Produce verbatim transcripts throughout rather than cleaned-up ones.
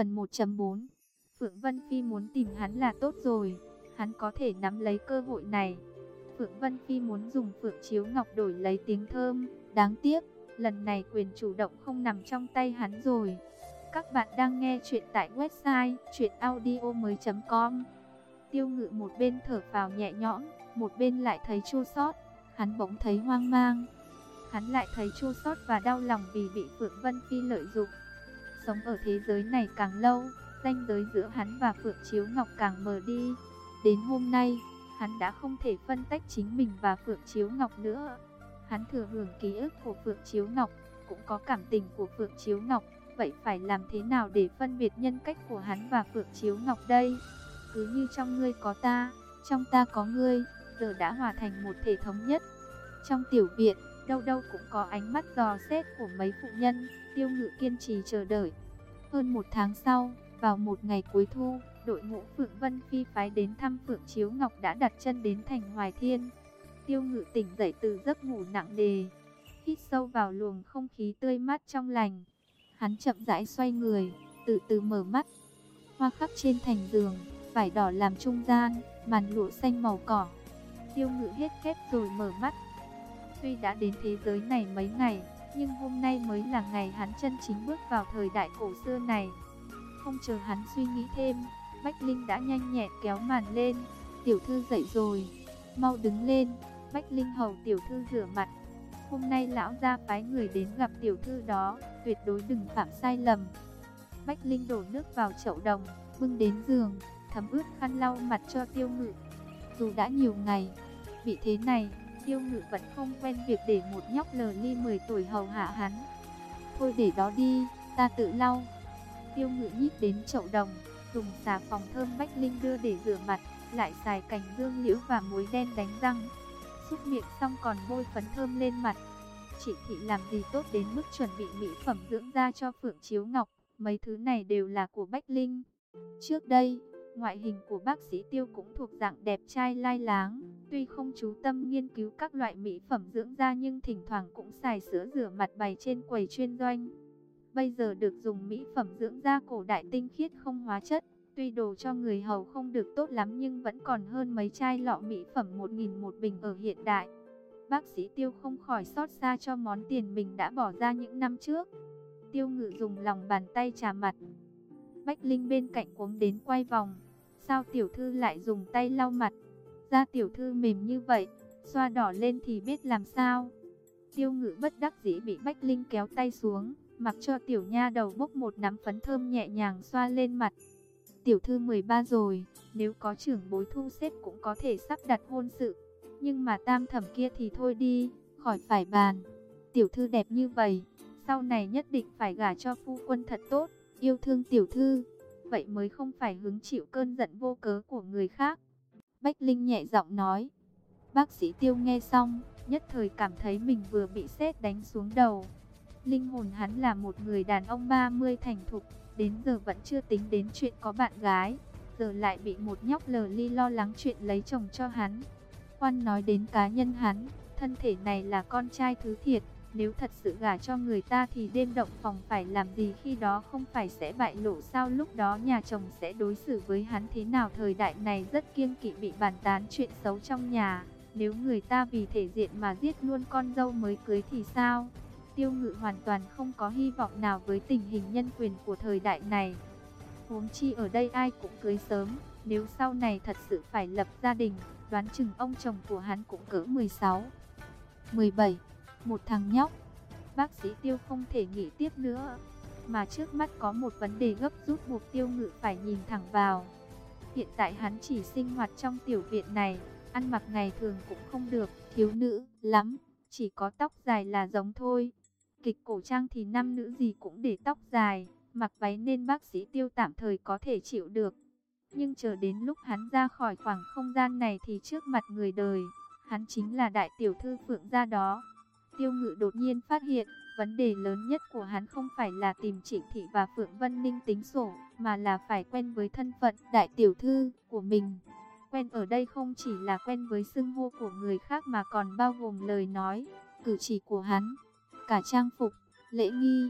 Phần một chấm bốn. Phượng Vân Phi muốn tìm hắn là tốt rồi, hắn có thể nắm lấy cơ hội này. Phượng Vân Phi muốn dùng Phượng Chiếu Ngọc đổi lấy tiếng thơm, đáng tiếc, lần này quyền chủ động không nằm trong tay hắn rồi. Các bạn đang nghe chuyện tại website truyện audio mới chấm com. Tiêu Ngự một bên thở phào nhẹ nhõm, một bên lại thấy chua xót. Hắn bỗng thấy hoang mang. Hắn lại thấy chua xót và đau lòng vì bị Phượng Vân Phi lợi dụng. Sống ở thế giới này càng lâu, ranh giới giữa hắn và Phượng Chiếu Ngọc càng mờ đi. Đến hôm nay, hắn đã không thể phân tách chính mình và Phượng Chiếu Ngọc nữa. Hắn thừa hưởng ký ức của Phượng Chiếu Ngọc, cũng có cảm tình của Phượng Chiếu Ngọc. Vậy phải làm thế nào để phân biệt nhân cách của hắn và Phượng Chiếu Ngọc đây? Cứ như trong ngươi có ta, trong ta có ngươi, giờ đã hòa thành một thể thống nhất. Trong tiểu viện, đâu đâu cũng có ánh mắt dò xét của mấy phụ nhân. Tiêu Ngự kiên trì chờ đợi. Hơn một tháng sau, vào một ngày cuối thu, đội ngũ Phượng Vân Phi phái đến thăm Phượng Chiếu Ngọc đã đặt chân đến thành Hoài Thiên. Tiêu Ngự tỉnh dậy từ giấc ngủ nặng nề, hít sâu vào luồng không khí tươi mát trong lành. Hắn chậm rãi xoay người, từ từ mở mắt. Hoa khắc trên thành giường, vải đỏ làm trung gian, màn lụa xanh màu cỏ. Tiêu Ngự hết khép rồi mở mắt. Tuy đã đến thế giới này mấy ngày, nhưng hôm nay mới là ngày hắn chân chính bước vào thời đại cổ xưa này. Không chờ hắn suy nghĩ thêm, Bách Linh đã nhanh nhẹn kéo màn lên. Tiểu thư dậy rồi, mau đứng lên. Bách Linh hầu tiểu thư rửa mặt. Hôm nay lão gia phái người đến gặp tiểu thư đó, tuyệt đối đừng phạm sai lầm. Bách Linh đổ nước vào chậu đồng, bưng đến giường, thấm ướt khăn lau mặt cho Tiêu Ngự. Dù đã nhiều ngày bị thế này, Tiêu Ngự vẫn không quen việc để một nhóc lờ ly mười tuổi hầu hạ hắn. Thôi để đó đi, ta tự lau. Tiêu Ngự nhích đến chậu đồng, dùng xà phòng thơm Bách Linh đưa để rửa mặt, lại xài cành dương liễu và muối đen đánh răng. Súc miệng xong còn bôi phấn thơm lên mặt. Chị Thị làm gì tốt đến mức chuẩn bị mỹ phẩm dưỡng da cho Phượng Chiếu Ngọc, mấy thứ này đều là của Bách Linh. Trước đây, ngoại hình của bác sĩ Tiêu cũng thuộc dạng đẹp trai lai láng, tuy không chú tâm nghiên cứu các loại mỹ phẩm dưỡng da nhưng thỉnh thoảng cũng xài sữa rửa mặt bày trên quầy chuyên doanh. Bây giờ được dùng mỹ phẩm dưỡng da cổ đại tinh khiết không hóa chất, tuy đồ cho người hầu không được tốt lắm nhưng vẫn còn hơn mấy chai lọ mỹ phẩm một nghìn một bình ở hiện đại. Bác sĩ Tiêu không khỏi xót xa cho món tiền mình đã bỏ ra những năm trước. Tiêu Ngự dùng lòng bàn tay chà mặt. Bách Linh bên cạnh cuống đến quay vòng. Sao tiểu thư lại dùng tay lau mặt? Da tiểu thư mềm như vậy, xoa đỏ lên thì biết làm sao? Tiêu Ngự bất đắc dĩ bị Bách Linh kéo tay xuống, mặc cho tiểu nha đầu bốc một nắm phấn thơm nhẹ nhàng xoa lên mặt. Tiểu thư mười ba rồi, nếu có trưởng bối thu xếp cũng có thể sắp đặt hôn sự. Nhưng mà tam thẩm kia thì thôi đi, khỏi phải bàn. Tiểu thư đẹp như vậy, sau này nhất định phải gả cho phu quân thật tốt, yêu thương tiểu thư, vậy mới không phải hứng chịu cơn giận vô cớ của người khác. Bách Linh nhẹ giọng nói. Bác sĩ Tiêu nghe xong, nhất thời cảm thấy mình vừa bị sét đánh xuống đầu. Linh hồn hắn là một người đàn ông ba mươi thành thục, đến giờ vẫn chưa tính đến chuyện có bạn gái, giờ lại bị một nhóc lờ ly lo lắng chuyện lấy chồng cho hắn. Khoan nói đến cá nhân hắn, thân thể này là con trai thứ thiệt, nếu thật sự gả cho người ta thì đêm động phòng phải làm gì, khi đó không phải sẽ bại lộ sao? Lúc đó nhà chồng sẽ đối xử với hắn thế nào? Thời đại này rất kiêng kỵ bị bàn tán chuyện xấu trong nhà, nếu người ta vì thể diện mà giết luôn con dâu mới cưới thì sao? Tiêu Ngự hoàn toàn không có hy vọng nào với tình hình nhân quyền của thời đại này. Huống chi ở đây ai cũng cưới sớm, nếu sau này thật sự phải lập gia đình, đoán chừng ông chồng của hắn cũng cỡ mười sáu, mười bảy, một thằng nhóc. Bác sĩ Tiêu không thể nghĩ tiếp nữa, mà trước mắt có một vấn đề gấp rút buộc Tiêu Ngự phải nhìn thẳng vào. Hiện tại hắn chỉ sinh hoạt trong tiểu viện này, ăn mặc ngày thường cũng không được, thiếu nữ lắm, chỉ có tóc dài là giống thôi. Kịch cổ trang thì nam nữ gì cũng để tóc dài, mặc váy nên bác sĩ Tiêu tạm thời có thể chịu được. Nhưng chờ đến lúc hắn ra khỏi khoảng không gian này thì trước mặt người đời, hắn chính là đại tiểu thư Phượng gia đó. Tiêu Ngự đột nhiên phát hiện, vấn đề lớn nhất của hắn không phải là tìm Trịnh Thị và Phượng Vân Ninh tính sổ, mà là phải quen với thân phận đại tiểu thư của mình. Quen ở đây không chỉ là quen với xưng hô của người khác mà còn bao gồm lời nói, cử chỉ của hắn, cả trang phục, lễ nghi,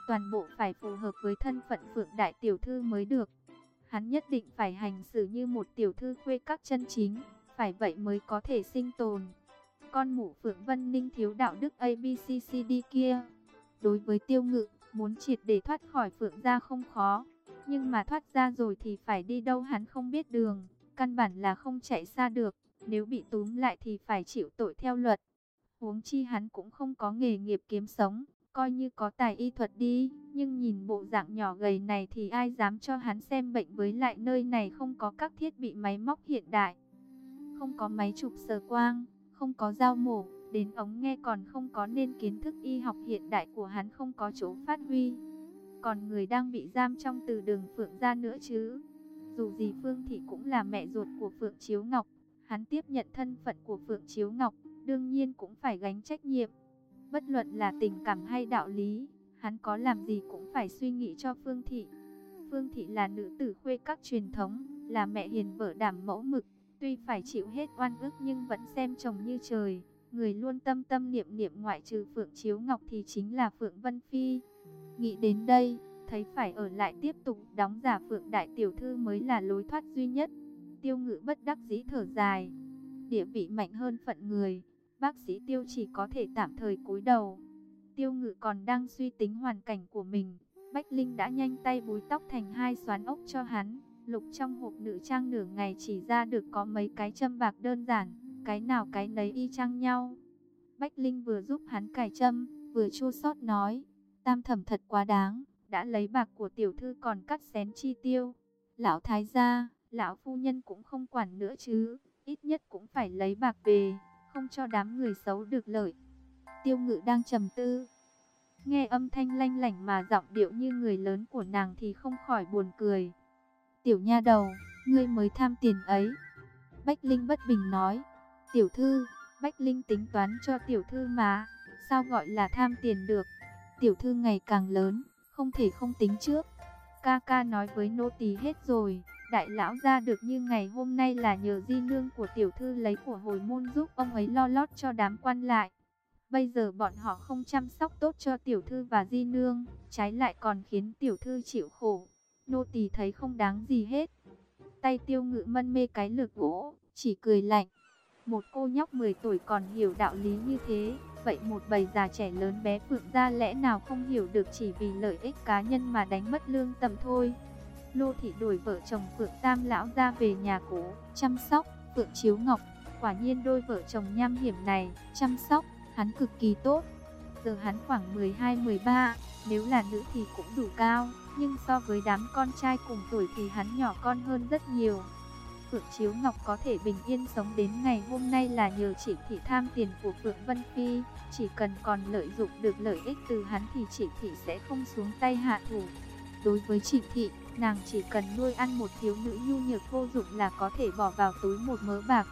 toàn bộ phải phù hợp với thân phận Phượng đại tiểu thư mới được. Hắn nhất định phải hành xử như một tiểu thư khuê các chân chính, phải vậy mới có thể sinh tồn. Con mụ Phượng Vân Ninh thiếu đạo đức a bê xê xê đê kia. Đối với Tiêu Ngự, muốn triệt để thoát khỏi Phượng gia không khó, nhưng mà thoát ra rồi thì phải đi đâu hắn không biết đường, căn bản là không chạy xa được, nếu bị túm lại thì phải chịu tội theo luật. Huống chi hắn cũng không có nghề nghiệp kiếm sống, coi như có tài y thuật đi, nhưng nhìn bộ dạng nhỏ gầy này thì ai dám cho hắn xem bệnh, với lại nơi này không có các thiết bị máy móc hiện đại, không có máy chụp xờ quang, không có dao mổ, đến ống nghe còn không có, nên kiến thức y học hiện đại của hắn không có chỗ phát huy. Còn người đang bị giam trong từ đường Phượng gia nữa chứ. Dù gì Phương Thị cũng là mẹ ruột của Phượng Chiếu Ngọc, hắn tiếp nhận thân phận của Phượng Chiếu Ngọc, đương nhiên cũng phải gánh trách nhiệm. Bất luận là tình cảm hay đạo lý, hắn có làm gì cũng phải suy nghĩ cho Phương Thị. Phương Thị là nữ tử khuê các truyền thống, là mẹ hiền vợ đảm mẫu mực, tuy phải chịu hết oan ức nhưng vẫn xem chồng như trời. Người luôn tâm tâm niệm niệm ngoại trừ Phượng Chiếu Ngọc thì chính là Phượng Vân Phi. Nghĩ đến đây, thấy phải ở lại tiếp tục đóng giả Phượng đại tiểu thư mới là lối thoát duy nhất. Tiêu Ngự bất đắc dĩ thở dài. Địa vị mạnh hơn phận người, bác sĩ Tiêu chỉ có thể tạm thời cúi đầu. Tiêu Ngự còn đang suy tính hoàn cảnh của mình, Bách Linh đã nhanh tay búi tóc thành hai xoán ốc cho hắn. Lục trong hộp nữ trang nửa ngày chỉ ra được có mấy cái châm bạc đơn giản, cái nào cái nấy y chang nhau. Bách Linh vừa giúp hắn cài châm, vừa chua xót nói, Tam thẩm thật quá đáng, đã lấy bạc của tiểu thư còn cắt xén chi tiêu. Lão thái gia, lão phu nhân cũng không quản nữa chứ, ít nhất cũng phải lấy bạc về, không cho đám người xấu được lợi. Tiêu Ngự đang trầm tư, nghe âm thanh lanh lảnh mà giọng điệu như người lớn của nàng thì không khỏi buồn cười. Tiểu nha đầu, ngươi mới tham tiền ấy. Bách Linh bất bình nói, tiểu thư, Bách Linh tính toán cho tiểu thư mà, sao gọi là tham tiền được. Tiểu thư ngày càng lớn, không thể không tính trước. Ca ca nói với nô tỳ hết rồi, đại lão ra được như ngày hôm nay là nhờ di nương của tiểu thư lấy của hồi môn giúp ông ấy lo lót cho đám quan lại. Bây giờ bọn họ không chăm sóc tốt cho tiểu thư và di nương, trái lại còn khiến tiểu thư chịu khổ. Nô tỳ thấy không đáng gì hết. Tay Tiêu Ngự mân mê cái lược gỗ, chỉ cười lạnh. Một cô nhóc mười tuổi còn hiểu đạo lý như thế, vậy một bầy già trẻ lớn bé Phượng gia lẽ nào không hiểu được chỉ vì lợi ích cá nhân mà đánh mất lương tâm thôi. Lô thị đuổi vợ chồng Phượng Tam lão ra về nhà cũ, chăm sóc. Phượng Chiếu Ngọc, quả nhiên đôi vợ chồng nham hiểm này, chăm sóc, hắn cực kỳ tốt. Giờ hắn khoảng mười hai mười ba, nếu là nữ thì cũng đủ cao, nhưng so với đám con trai cùng tuổi thì hắn nhỏ con hơn rất nhiều. Phượng Chiếu Ngọc có thể bình yên sống đến ngày hôm nay là nhờ Trịnh Thị tham tiền của Phượng Vân Phi. Chỉ cần còn lợi dụng được lợi ích từ hắn thì Trịnh Thị sẽ không xuống tay hạ thủ. Đối với Trịnh Thị, nàng chỉ cần nuôi ăn một thiếu nữ nhu nhược vô dụng là có thể bỏ vào túi một mớ bạc.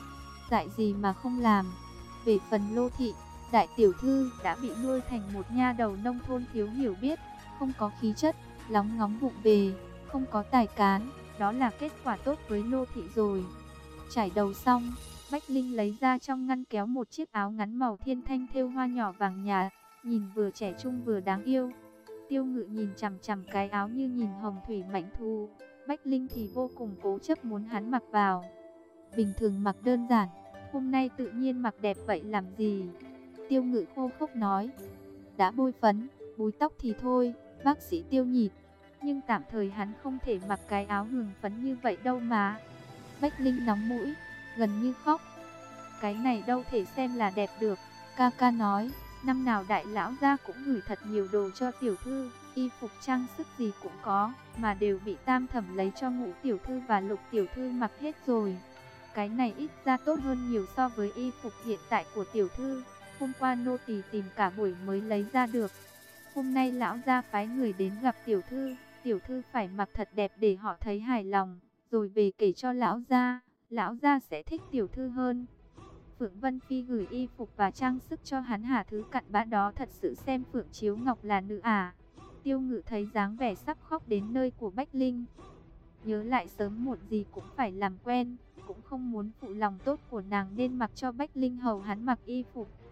Dại gì mà không làm. Về phần Lô Thị, đại tiểu thư đã bị nuôi thành một nha đầu nông thôn thiếu hiểu biết, không có khí chất, lóng ngóng vụng về, không có tài cán. Đó là kết quả tốt với Lô Thị rồi. Trải đầu xong, Bách Linh lấy ra trong ngăn kéo một chiếc áo ngắn màu thiên thanh thêu hoa nhỏ vàng nhạt, nhìn vừa trẻ trung vừa đáng yêu. Tiêu Ngự nhìn chằm chằm cái áo như nhìn hồng thủy mãnh thu. Bách Linh thì vô cùng cố chấp muốn hắn mặc vào. Bình thường mặc đơn giản, hôm nay tự nhiên mặc đẹp vậy làm gì? Tiêu Ngự khô khốc nói, đã bôi phấn, búi tóc thì thôi, bác sĩ Tiêu nhịn. Nhưng tạm thời hắn không thể mặc cái áo hường phấn như vậy đâu mà. Bách Linh nóng mũi, gần như khóc. Cái này đâu thể xem là đẹp được. Ca ca nói, năm nào đại lão gia cũng gửi thật nhiều đồ cho tiểu thư, y phục trang sức gì cũng có, mà đều bị Tam thẩm lấy cho Ngũ tiểu thư và Lục tiểu thư mặc hết rồi. Cái này ít ra tốt hơn nhiều so với y phục hiện tại của tiểu thư. Hôm qua nô tỳ tìm cả buổi mới lấy ra được. Hôm nay lão gia phái người đến gặp tiểu thư, tiểu thư phải mặc thật đẹp để họ thấy hài lòng, rồi về kể cho lão gia, lão gia sẽ thích tiểu thư hơn. Phượng Vân Phi gửi y phục và trang sức cho hắn hả, thứ cặn bã đó thật sự xem Phượng Chiếu Ngọc là nữ à? Tiêu Ngự thấy dáng vẻ sắp khóc đến nơi của Bách Linh, nhớ lại sớm muộn gì cũng phải làm quen, cũng không muốn phụ lòng tốt của nàng nên mặc cho Bách Linh hầu hắn mặc y phục.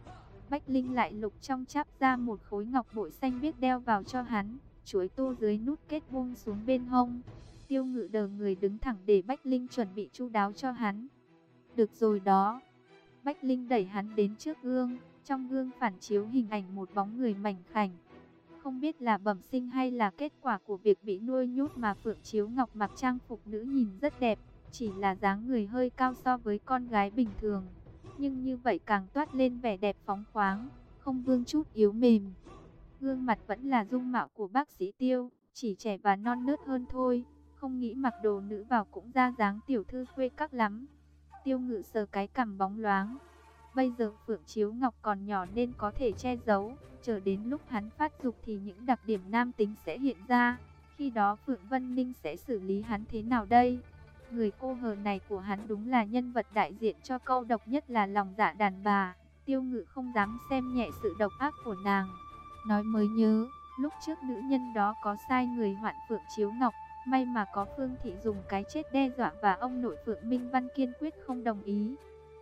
Bách Linh lại lục trong cháp ra một khối ngọc bội xanh biếc đeo vào cho hắn, chuối tô dưới nút kết buông xuống bên hông. Tiêu Ngự đờ người đứng thẳng để Bách Linh chuẩn bị chu đáo cho hắn. Được rồi đó. Bách Linh đẩy hắn đến trước gương, trong gương phản chiếu hình ảnh một bóng người mảnh khảnh. Không biết là bẩm sinh hay là kết quả của việc bị nuôi nhốt mà Phượng Chiếu Ngọc mặc trang phục nữ nhìn rất đẹp, chỉ là dáng người hơi cao so với con gái bình thường. Nhưng như vậy càng toát lên vẻ đẹp phóng khoáng, không vương chút yếu mềm. Gương mặt vẫn là dung mạo của bác sĩ Tiêu, chỉ trẻ và non nớt hơn thôi. Không nghĩ mặc đồ nữ vào cũng ra dáng tiểu thư khuê các lắm. Tiêu Ngự sờ cái cằm bóng loáng. Bây giờ Phượng Chiếu Ngọc còn nhỏ nên có thể che giấu, chờ đến lúc hắn phát dục thì những đặc điểm nam tính sẽ hiện ra. Khi đó Phượng Vân Ninh sẽ xử lý hắn thế nào đây? Người cô hờ này của hắn đúng là nhân vật đại diện cho câu độc nhất là lòng dạ đàn bà. Tiêu Ngự không dám xem nhẹ sự độc ác của nàng. Nói mới nhớ, lúc trước nữ nhân đó có sai người hoạn Phượng Chiếu Ngọc. May mà có Phương Thị dùng cái chết đe dọa và ông nội Phượng Minh Văn kiên quyết không đồng ý.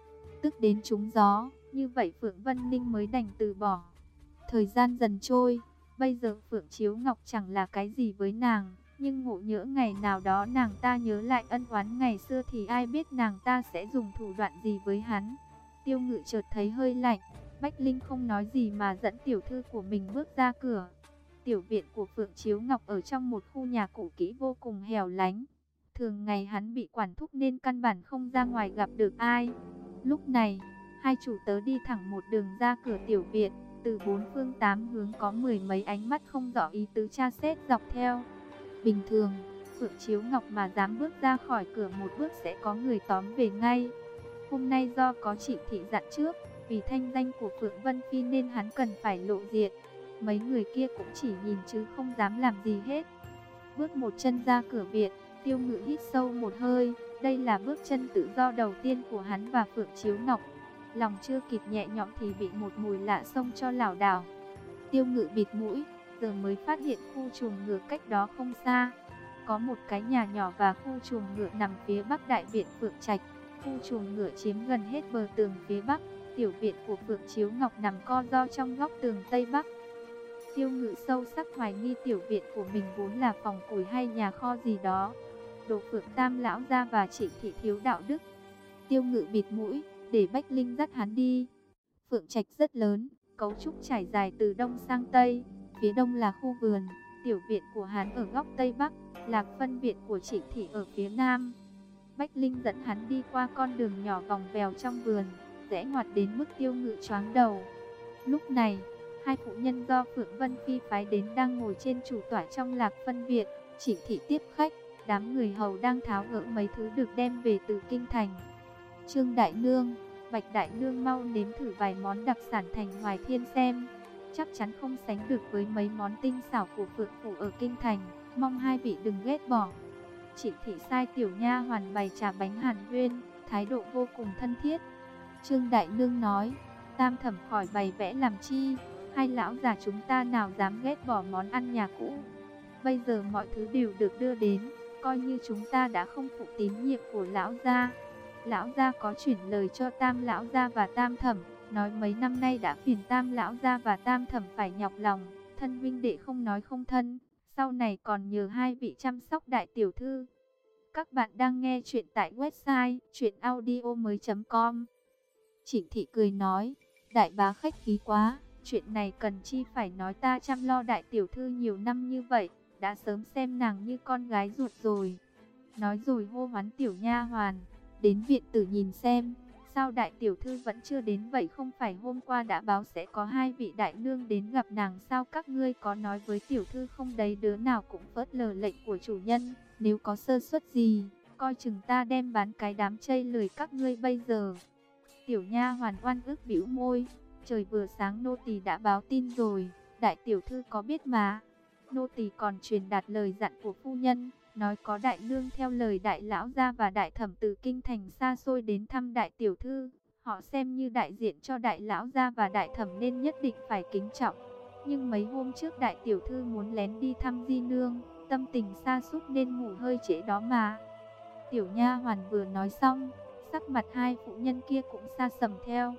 Tức đến trúng gió, như vậy Phượng Vân Ninh mới đành từ bỏ. Thời gian dần trôi, bây giờ Phượng Chiếu Ngọc chẳng là cái gì với nàng. Nhưng ngộ nhỡ ngày nào đó nàng ta nhớ lại ân oán ngày xưa thì ai biết nàng ta sẽ dùng thủ đoạn gì với hắn. Tiêu Ngự chợt thấy hơi lạnh, Bách Linh không nói gì mà dẫn tiểu thư của mình bước ra cửa. Tiểu viện của Phượng Chiếu Ngọc ở trong một khu nhà cũ kỹ vô cùng hẻo lánh. Thường ngày hắn bị quản thúc nên căn bản không ra ngoài gặp được ai. Lúc này, hai chủ tớ đi thẳng một đường ra cửa tiểu viện. Từ bốn phương tám hướng có mười mấy ánh mắt không rõ ý tứ tra xét dọc theo. Bình thường, Phượng Chiếu Ngọc mà dám bước ra khỏi cửa một bước sẽ có người tóm về ngay. Hôm nay do có chị thị dặn trước, vì thanh danh của Phượng Vân Phi nên hắn cần phải lộ diện. Mấy người kia cũng chỉ nhìn chứ không dám làm gì hết. Bước một chân ra cửa viện, Tiêu Ngự hít sâu một hơi. Đây là bước chân tự do đầu tiên của hắn và Phượng Chiếu Ngọc. Lòng chưa kịp nhẹ nhõm thì bị một mùi lạ xông cho lảo đảo. Tiêu Ngự bịt mũi, giờ mới phát hiện khu chuồng ngựa cách đó không xa. Có một cái nhà nhỏ và khu chuồng ngựa nằm phía bắc đại viện Phượng Trạch. Khu chuồng ngựa chiếm gần hết bờ tường phía bắc. Tiểu viện của Phượng Chiếu Ngọc nằm co ro trong góc tường tây bắc. Tiêu Ngự sâu sắc hoài nghi tiểu viện của mình vốn là phòng củi hay nhà kho gì đó. Đồ Phượng Tam lão gia và chị thị thiếu đạo đức. Tiêu Ngự bịt mũi, để Bách Linh dắt hắn đi. Phượng Trạch rất lớn, cấu trúc trải dài từ đông sang tây. Phía đông là khu vườn, tiểu viện của hắn ở góc tây bắc, Lạc Phân viện của chị thị ở phía nam. Bách Linh dẫn hắn đi qua con đường nhỏ vòng vèo trong vườn, rẽ ngoặt đến mức Tiêu Ngự choáng đầu. Lúc này, hai phụ nhân do Phượng Vân Phi phái đến đang ngồi trên chủ tọa trong Lạc Phân viện. Chị thị tiếp khách, đám người hầu đang tháo gỡ mấy thứ được đem về từ kinh thành. Trương Đại Nương, Bạch Đại Nương mau nếm thử vài món đặc sản thành Hoài Thiên xem. Chắc chắn không sánh được với mấy món tinh xảo của Phượng phủ ở kinh thành, mong hai vị đừng ghét bỏ. Chị thị sai tiểu nha hoàn bày trà bánh hàn huyên, thái độ vô cùng thân thiết. Trương Đại Nương nói, Tam Thẩm khỏi bày vẽ làm chi, hai lão già chúng ta nào dám ghét bỏ món ăn nhà cũ. Bây giờ mọi thứ đều được đưa đến, coi như chúng ta đã không phụ tín nhiệm của lão gia. Lão gia có chuyển lời cho Tam lão gia và Tam Thẩm, nói mấy năm nay đã phiền Tam lão gia và Tam Thẩm phải nhọc lòng, thân huynh đệ không nói không thân, sau này còn nhờ hai vị chăm sóc đại tiểu thư. Các bạn đang nghe chuyện tại website truyện audio mới chấm com. Trịnh thị cười nói, đại bá khách khí quá, chuyện này cần chi phải nói, ta chăm lo đại tiểu thư nhiều năm như vậy, đã sớm xem nàng như con gái ruột rồi. Nói rồi hô hoán tiểu nha hoàn, đến viện tử nhìn xem, sao đại tiểu thư vẫn chưa đến vậy? Không phải hôm qua đã báo sẽ có hai vị đại nương đến gặp nàng sao? Các ngươi có nói với tiểu thư không đấy? Đứa nào cũng phớt lờ lệnh của chủ nhân, nếu có sơ suất gì, coi chừng ta đem bán cái đám chây lười các ngươi bây giờ. Tiểu nha hoàn oan ức bĩu môi, trời vừa sáng nô tỳ đã báo tin rồi, đại tiểu thư có biết mà. Nô tỳ còn truyền đạt lời dặn của phu nhân, nói có đại nương theo lời đại lão gia và đại thẩm từ kinh thành xa xôi đến thăm đại tiểu thư. Họ xem như đại diện cho đại lão gia và đại thẩm nên nhất định phải kính trọng. Nhưng mấy hôm trước đại tiểu thư muốn lén đi thăm di nương, tâm tình sa sút nên ngủ hơi trễ đó mà. Tiểu nha hoàn vừa nói xong, sắc mặt hai phụ nhân kia cũng sa sầm theo.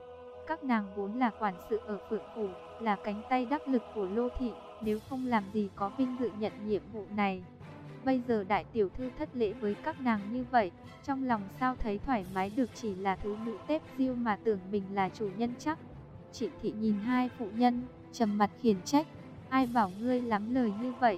các nàng vốn là quản sự ở Phượng phủ, là cánh tay đắc lực của Lô thị, nếu không làm gì có vinh dự nhận nhiệm vụ này. Bây giờ đại tiểu thư thất lễ với các nàng như vậy, trong lòng sao thấy thoải mái được, chỉ là thứ nữ tép diêu mà tưởng mình là chủ nhân chắc. Trịnh thị nhìn hai phụ nhân, trầm mặt khiển trách, ai bảo ngươi lắm lời như vậy,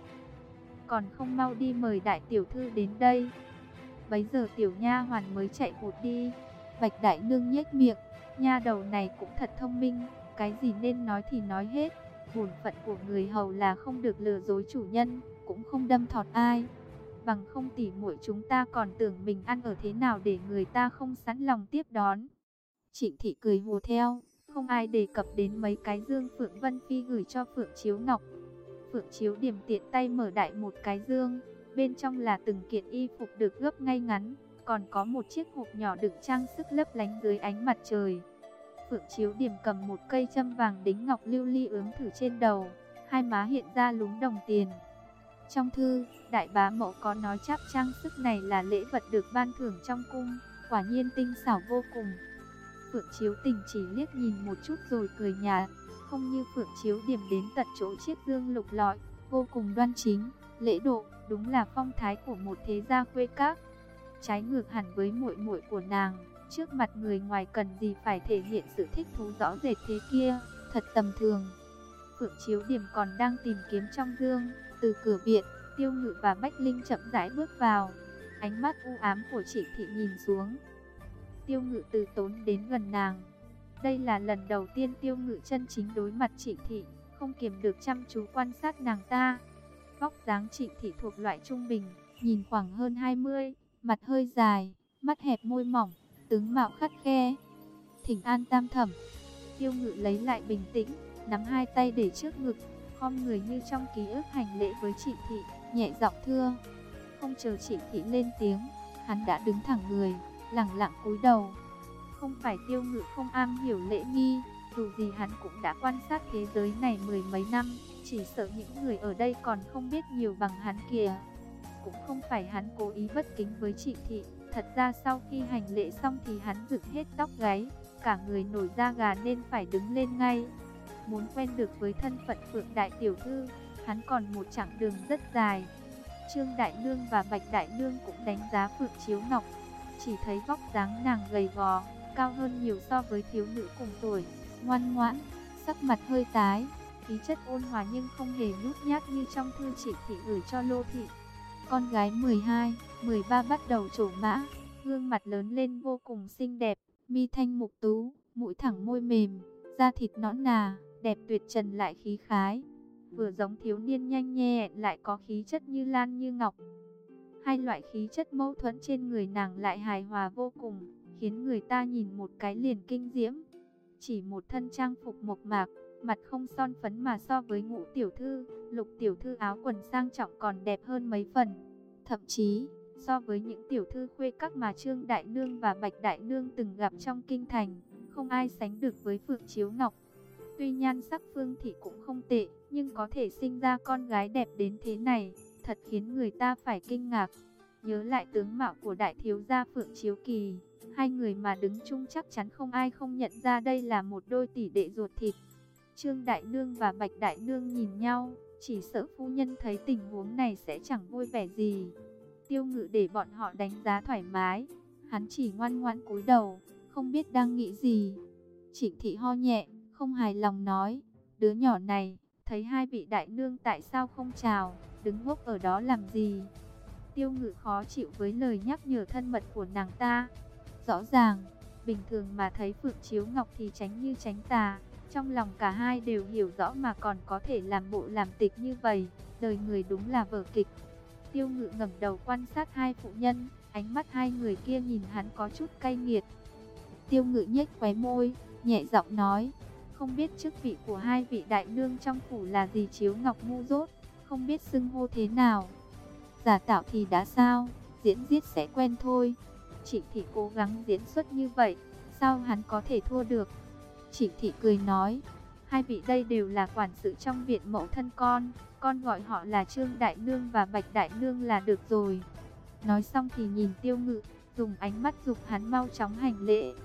còn không mau đi mời đại tiểu thư đến đây. Bấy giờ tiểu nha hoàn mới chạy vụt đi. Bạch đại nương nhếch miệng, nha đầu này cũng thật thông minh, cái gì nên nói thì nói hết. Bổn phận của người hầu là không được lừa dối chủ nhân, cũng không đâm thọt ai. Bằng không tỉ muội chúng ta còn tưởng mình ăn ở thế nào để người ta không sẵn lòng tiếp đón. Trịnh thị cười hùa theo, không ai đề cập đến mấy cái dương Phượng Vân Phi gửi cho Phượng Chiếu Ngọc. Phượng Chiếu Điểm tiện tay mở đại một cái dương, bên trong là từng kiện y phục được gấp ngay ngắn, còn có một chiếc hộp nhỏ đựng trang sức lấp lánh dưới ánh mặt trời. Phượng Chiếu Điểm cầm một cây châm vàng đính ngọc lưu ly ướm thử trên đầu, hai má hiện ra lúm đồng tiền. Trong thư, đại bá mẫu có nói cháp trang sức này là lễ vật được ban thưởng trong cung, quả nhiên tinh xảo vô cùng. Phượng Chiếu Tình chỉ liếc nhìn một chút rồi cười nhạt, không như Phượng Chiếu Điểm đến tận chỗ chiếc dương lục lọi, vô cùng đoan chính, lễ độ, đúng là phong thái của một thế gia khuê các. Trái ngược hẳn với muội muội của nàng, trước mặt người ngoài cần gì phải thể hiện sự thích thú rõ rệt thế kia, thật tầm thường. Phượng Chiếu Điểm còn đang tìm kiếm trong dương, từ cửa viện, Tiêu Ngự và Bách Linh chậm rãi bước vào. Ánh mắt u ám của Trịnh thị nhìn xuống. Tiêu Ngự từ tốn đến gần nàng. Đây là lần đầu tiên Tiêu Ngự chân chính đối mặt Trịnh thị, không kiềm được chăm chú quan sát nàng ta. Vóc dáng Trịnh thị thuộc loại trung bình, nhìn khoảng hơn hai mươi, mặt hơi dài, mắt hẹp môi mỏng, tướng mạo khắt khe. Thỉnh an tam thẩm. Tiêu Ngự lấy lại bình tĩnh, nắm hai tay để trước ngực, khom người như trong ký ức hành lễ với Trịnh thị, nhẹ giọng thưa. Không chờ Trịnh thị lên tiếng, hắn đã đứng thẳng người, lẳng lặng cúi đầu. Không phải Tiêu Ngự không am hiểu lễ nghi, dù gì hắn cũng đã quan sát thế giới này mười mấy năm, chỉ sợ những người ở đây còn không biết nhiều bằng hắn kìa. Cũng không phải hắn cố ý bất kính với Trịnh thị, thật ra sau khi hành lễ xong thì hắn dựng hết tóc gáy, cả người nổi da gà nên phải đứng lên ngay. Muốn quen được với thân phận Phượng đại tiểu thư, hắn còn một chặng đường rất dài. Trương đại nương và Bạch đại nương cũng đánh giá Phượng Chiếu Ngọc, chỉ thấy vóc dáng nàng gầy gò, cao hơn nhiều so với thiếu nữ cùng tuổi, ngoan ngoãn, sắc mặt hơi tái, khí chất ôn hòa nhưng không hề nhút nhát như trong thư Trịnh thị gửi cho Lô thị. Con gái mười hai, mười ba bắt đầu trổ mã, gương mặt lớn lên vô cùng xinh đẹp, mi thanh mục tú, mũi thẳng môi mềm, da thịt nõn nà, đẹp tuyệt trần lại khí khái, vừa giống thiếu niên nhanh nhẹn lại có khí chất như lan như ngọc. Hai loại khí chất mâu thuẫn trên người nàng lại hài hòa vô cùng, khiến người ta nhìn một cái liền kinh diễm. Chỉ một thân trang phục mộc mạc, mặt không son phấn mà so với Ngũ tiểu thư, Lục tiểu thư áo quần sang trọng còn đẹp hơn mấy phần. Thậm chí, so với những tiểu thư khuê các mà Trương đại nương và Bạch đại nương từng gặp trong kinh thành, không ai sánh được với Phượng Chiếu Ngọc. Tuy nhan sắc Phương thị cũng không tệ, nhưng có thể sinh ra con gái đẹp đến thế này, thật khiến người ta phải kinh ngạc. Nhớ lại tướng mạo của đại thiếu gia Phượng Chiếu Kỳ, hai người mà đứng chung chắc chắn không ai không nhận ra đây là một đôi tỷ đệ ruột thịt. Trương đại nương và Bạch đại nương nhìn nhau, chỉ sợ phu nhân thấy tình huống này sẽ chẳng vui vẻ gì. Tiêu Ngự để bọn họ đánh giá thoải mái, hắn chỉ ngoan ngoãn cúi đầu, không biết đang nghĩ gì. Trịnh thị ho nhẹ, không hài lòng nói, đứa nhỏ này, thấy hai vị đại nương tại sao không chào, đứng ngốc ở đó làm gì? Tiêu Ngự khó chịu với lời nhắc nhở thân mật của nàng ta. Rõ ràng, bình thường mà thấy Phượng Chiếu Ngọc thì tránh như tránh tà, trong lòng cả hai đều hiểu rõ mà còn có thể làm bộ làm tịch như vậy, đời người đúng là vở kịch. Tiêu Ngự ngẩng đầu quan sát hai phụ nhân, ánh mắt hai người kia nhìn hắn có chút cay nghiệt. Tiêu Ngự nhếch khóe môi, nhẹ giọng nói, không biết chức vị của hai vị đại nương trong phủ là gì. Chiếu Ngọc ngu dốt, không biết xưng hô thế nào. Giả tạo thì đã sao, diễn giết sẽ quen thôi. Trịnh thị cố gắng diễn xuất như vậy, sao hắn có thể thua được? Trịnh thị cười nói, hai vị đây đều là quản sự trong viện mẫu thân con, con gọi họ là Trương đại nương và Bạch đại nương là được rồi. Nói xong thì nhìn Tiêu Ngự, dùng ánh mắt giục hắn mau chóng hành lễ.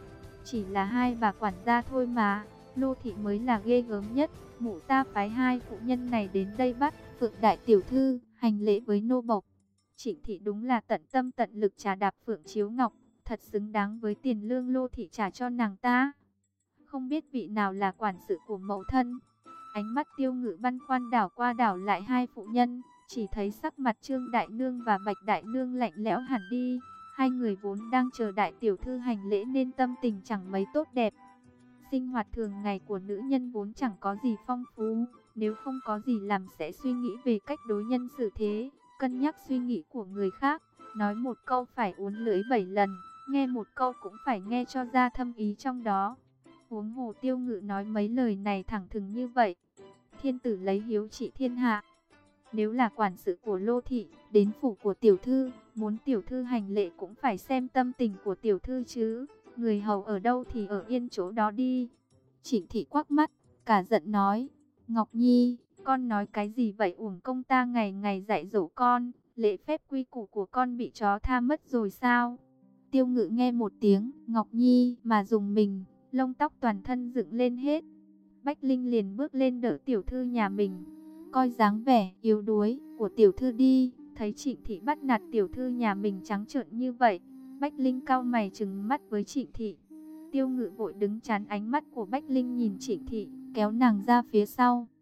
Chỉ là hai bà quản gia thôi mà, Lô thị mới là ghê gớm nhất. Mụ ta phái hai phụ nhân này đến đây bắt Phượng đại tiểu thư hành lễ với nô bộc. Trịnh thị đúng là tận tâm tận lực trà đạp Phượng Chiếu Ngọc, thật xứng đáng với tiền lương Lô thị trả cho nàng ta. Không biết vị nào là quản sự của mẫu thân. Ánh mắt Tiêu Ngự băn khoăn đảo qua đảo lại hai phụ nhân, chỉ thấy sắc mặt Trương đại nương và Bạch đại nương lạnh lẽo hẳn đi. Hai người vốn đang chờ đại tiểu thư hành lễ nên tâm tình chẳng mấy tốt đẹp. Sinh hoạt thường ngày của nữ nhân vốn chẳng có gì phong phú, nếu không có gì làm sẽ suy nghĩ về cách đối nhân xử thế, cân nhắc suy nghĩ của người khác, nói một câu phải uốn lưỡi bảy lần, nghe một câu cũng phải nghe cho ra thâm ý trong đó. Huống hồ Tiêu Ngự nói mấy lời này thẳng thừng như vậy. Thiên tử lấy hiếu trị thiên hạ. Nếu là quản sự của Lô thị, đến phủ của tiểu thư, muốn tiểu thư hành lễ cũng phải xem tâm tình của tiểu thư chứ. Người hầu ở đâu thì ở yên chỗ đó đi. Trịnh thị quắc mắt, cả giận nói, Ngọc Nhi, con nói cái gì vậy, uổng công ta ngày ngày dạy dỗ con, lễ phép quy củ của con bị chó tha mất rồi sao? Tiêu Ngự nghe một tiếng Ngọc Nhi mà dùng mình, lông tóc toàn thân dựng lên hết. Bách Linh liền bước lên đỡ tiểu thư nhà mình, coi dáng vẻ yếu đuối của tiểu thư đi. Thấy Trịnh thị bắt nạt tiểu thư nhà mình trắng trợn như vậy, Bách Linh cau mày trừng mắt với Trịnh thị. Tiêu Ngự vội đứng chắn ánh mắt của Bách Linh nhìn Trịnh thị, kéo nàng ra phía sau.